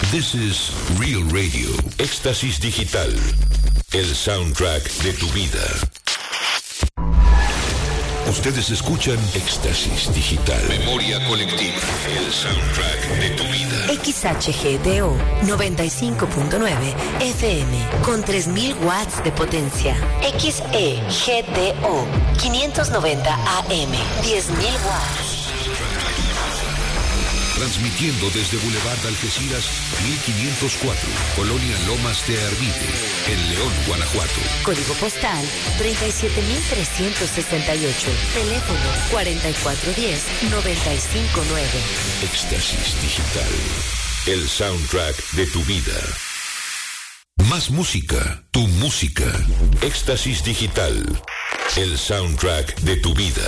This is Real Radio. Éxtasis Digital. El soundtrack de tu vida. Ustedes escuchan Éxtasis Digital. Memoria colectiva. El soundtrack de tu vida. XHGTO 95.9 FM con 3000 watts de potencia. XEGTO 590 AM 10.000 watts. Transmitiendo desde Boulevard Algeciras 1504, Colonia Lomas de Arvide, en León, Guanajuato. Código postal 37368. Teléfono 4410-959. Éxtasis Digital. El soundtrack de tu vida. Más música, tu música. Éxtasis Digital. El soundtrack de tu vida.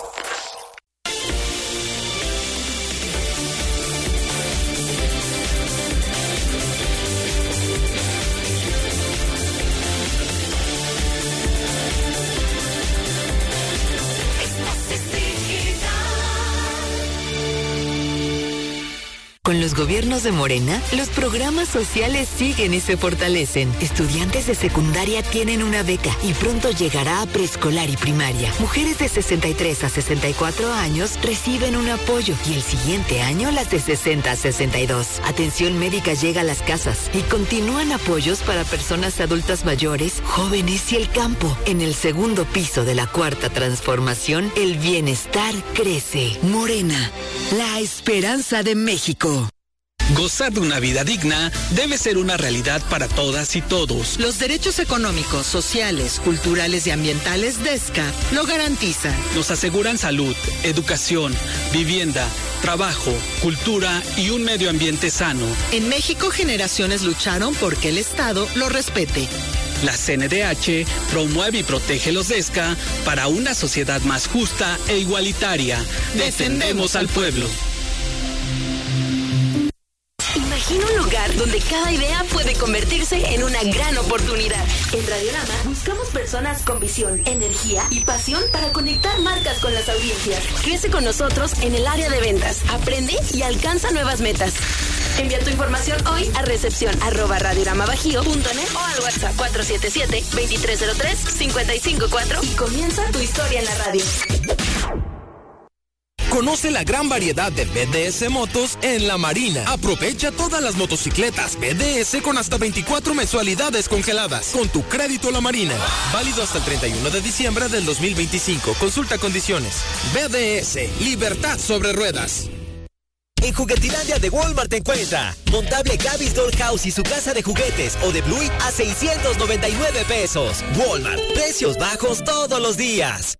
Con los gobiernos de Morena, los programas sociales siguen y se fortalecen. Estudiantes de secundaria tienen una beca y pronto llegará a preescolar y primaria. Mujeres de 63 a 64 años reciben un apoyo y el siguiente año las de 60 a 62. Atención médica llega a las casas y continúan apoyos para personas adultas mayores, jóvenes y el campo. En el segundo piso de la Cuarta Transformación, el bienestar crece. Morena, la esperanza de México. Gozar de una vida digna debe ser una realidad para todas y todos. Los derechos económicos, sociales, culturales y ambientales de SCAP lo garantizan. Nos aseguran salud, educación, vivienda, trabajo, cultura y un medio ambiente sano. En México, generaciones lucharon porque el Estado lo respete. La CNDH promueve y protege los DESCA para una sociedad más justa e igualitaria. Defendemos al pueblo. Imagina un lugar donde cada idea puede convertirse en una gran oportunidad. En Radiorama buscamos personas con visión, energía y pasión para conectar marcas con las audiencias. Crece con nosotros en el área de ventas, aprende y alcanza nuevas metas. Envía tu información hoy a recepción@radioramabajío.net o al WhatsApp 477-2303-554 y comienza tu historia en la radio. Conoce la gran variedad de BDS Motos en La Marina. Aprovecha todas las motocicletas BDS con hasta 24 mensualidades congeladas con tu crédito La Marina. Válido hasta el 31 de diciembre del 2025. Consulta condiciones. BDS, libertad sobre ruedas. En Juguetilandia de Walmart te encuentra montable Gabby's Dollhouse y su casa de juguetes o de Bluey a 699 pesos. Walmart, precios bajos todos los días.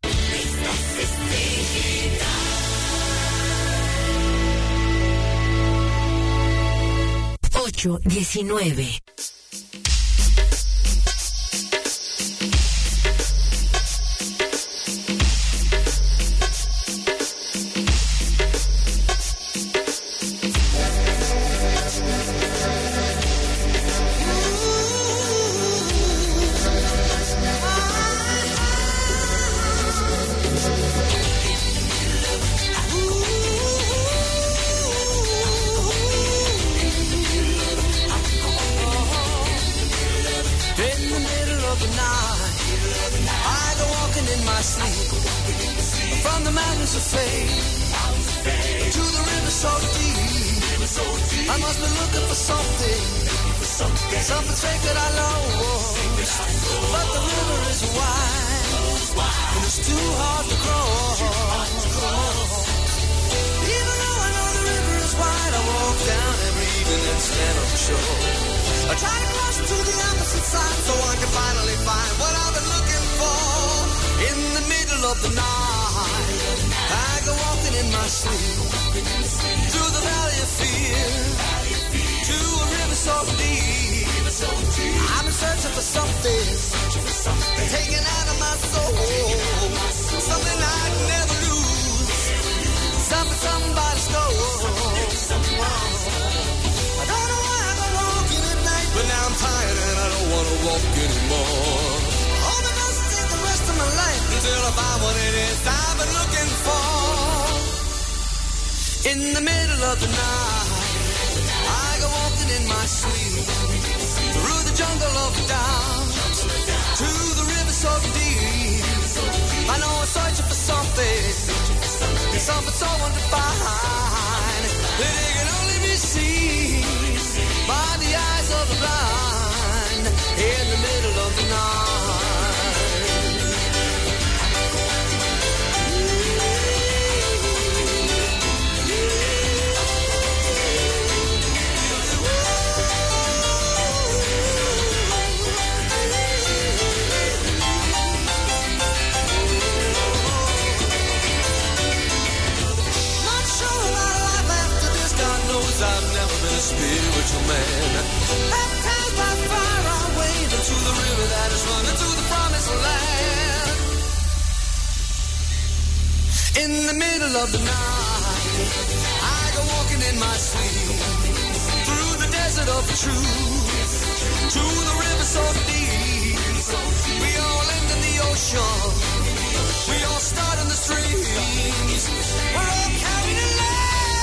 8:19. From the mountains of fame to the river so deep, I must be looking for something sacred I lost. But the river is wide and it's too hard to cross. Even though I know the river is wide, I walk down every evening and stand on the shore. I try to cross to the opposite side so I can finally find what I've been looking for. In the middle of the night, I go walking in my sleep through the valley of fear to a river so deep. I've been searching for something taken out of my soul, something I'd never lose, something somebody stole. I don't know why I go walking at night, but now I'm tired and I don't want to walk anymore. My life until I find what it is I've been looking for. In the middle of the night, I go walking in my sleep through the jungle of doubt to the river so deep. I know I'm searching for something so undefined that it can only be seen by the eyes of the blind in the middle of the night. I've never been a spiritual man. Baptized by fire, I wade into the river that is running to the promised land. In the middle of the night, I go walking in my sleep through the desert of truth to the river so deep. We all end in the ocean. We all start in the streams. We're all carried along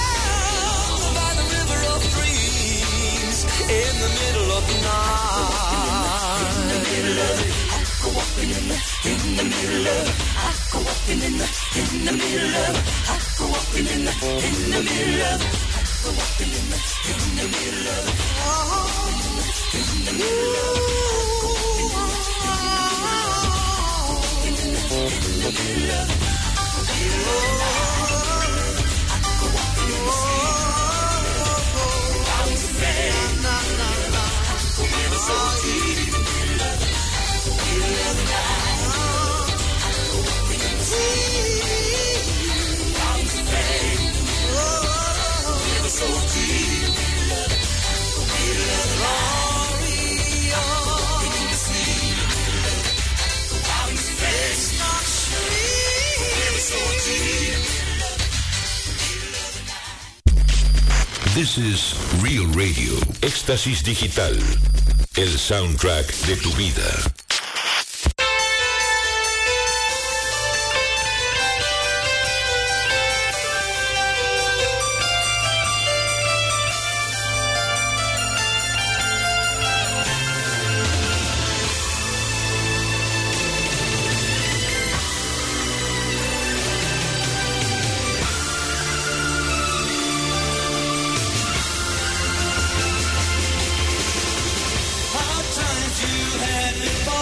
in the middle of the night. In the middle of it, I go walking in the middle of it. I go walking in the middle of it. I go walking in the middle of it. I go walking in the middle of it. In the middle of it. In the middle of it. This is Real Radio, Éxtasis Digital, el soundtrack de tu vida. You had before.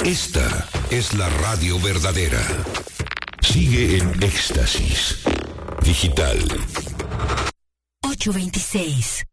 Esta es la radio verdadera. Sigue en Éxtasis Digital. 8:26.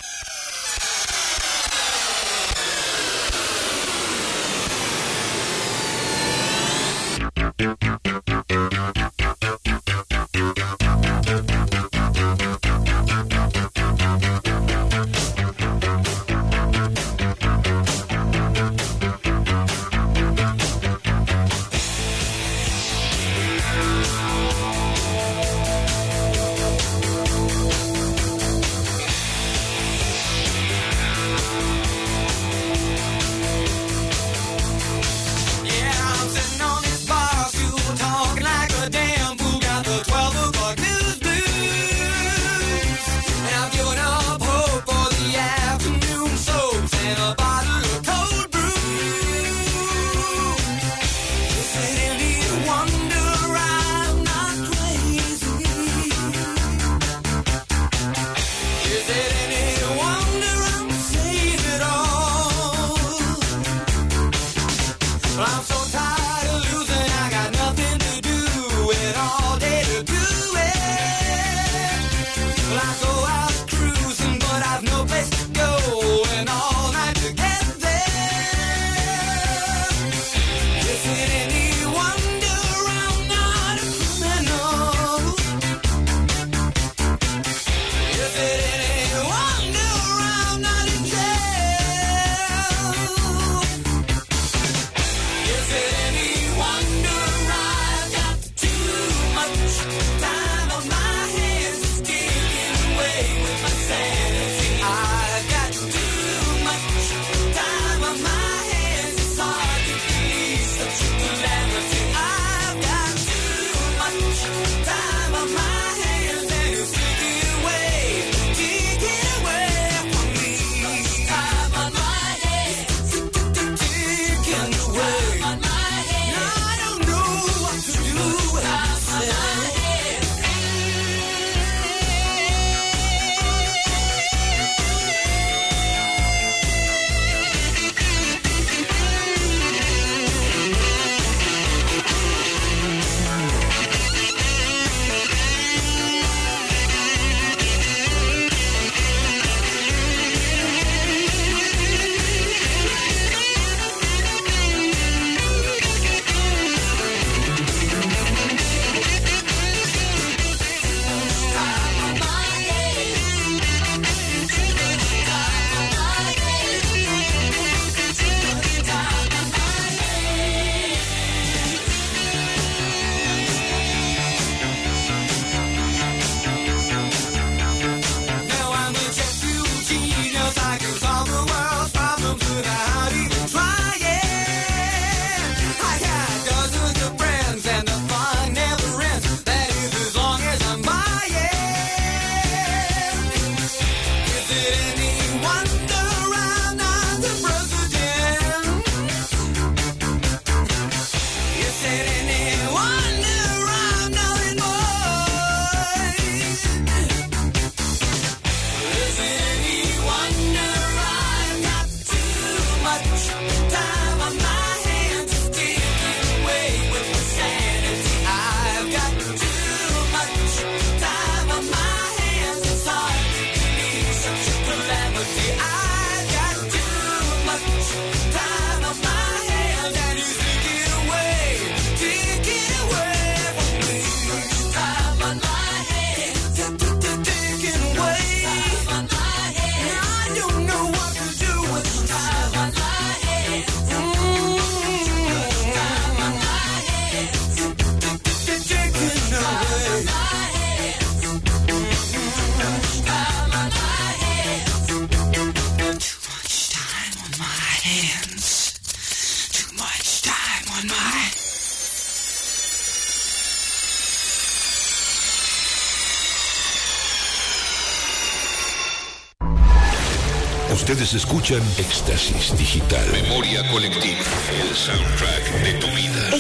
Ustedes escuchan Éxtasis Digital. Memoria colectiva. El soundtrack de tu vida.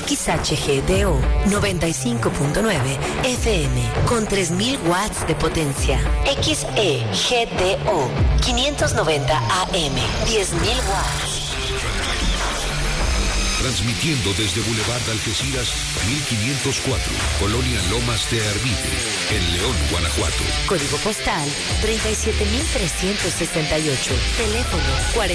XHGDO 95.9 FM con 3000 watts de potencia. XEGDO 590 AM 10.000 watts. transmitiendo desde Boulevard Algeciras 1504, Colonia Lomas de Arvide, en León, Guanajuato. Código postal 37368. Teléfono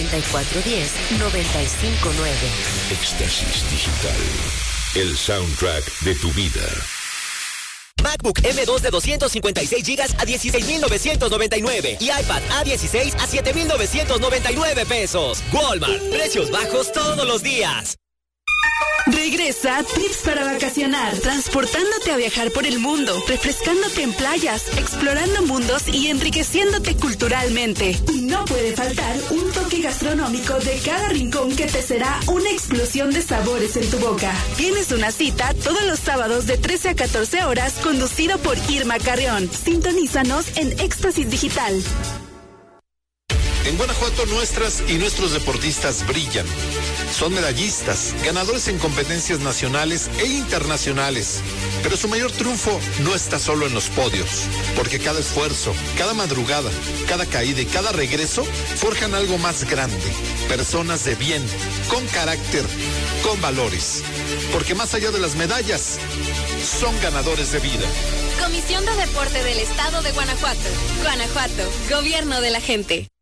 4410-959. Éxtasis Digital, el soundtrack de tu vida. MacBook M2 de 256 GB a 16,999 y iPad A16 a 7,999 pesos. Walmart, precios bajos todos los días. Regresa Trips para vacacionar, transportándote a viajar por el mundo, refrescándote en playas, explorando mundos y enriqueciéndote culturalmente. Y no puede faltar un toque gastronómico de cada rincón que te será una explosión de sabores en tu boca. Tienes una cita todos los sábados de 13 a 14 horas, conducido por Irma Carrión. Sintonízanos en Éxtasis Digital. En Guanajuato nuestras y nuestros deportistas brillan. Son medallistas, ganadores en competencias nacionales e internacionales. Pero su mayor triunfo no está solo en los podios, porque cada esfuerzo, cada madrugada, cada caída y cada regreso forjan algo más grande. Personas de bien, con carácter, con valores. Porque más allá de las medallas, son ganadores de vida. Comisión de Deporte del Estado de Guanajuato. Guanajuato, Gobierno de la Gente.